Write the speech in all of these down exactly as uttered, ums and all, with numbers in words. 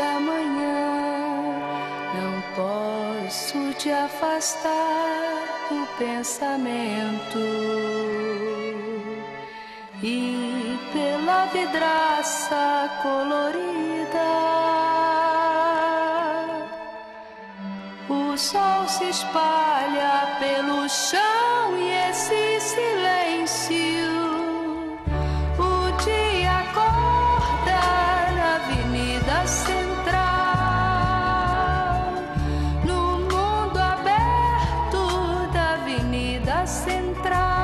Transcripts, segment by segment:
da manhã, não posso te afastar do pensamento. E pela vidraça colorida, o sol se espalha pelo chão e esse silêncio. O dia acorda na Avenida Central, no mundo aberto da Avenida Central.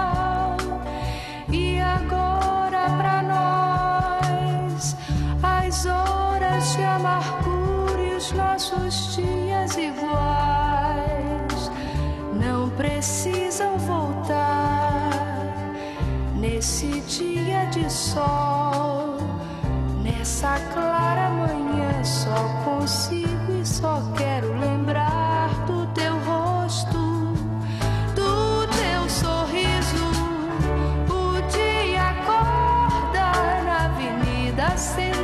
E agora pra nós as horas de amargura e os nossos dias iguais não precisam voltar. Nesse dia de sol, nessa clara manhã, só consigo e só quero lembrar do teu rosto, do teu sorriso. O dia acorda na Avenida Central.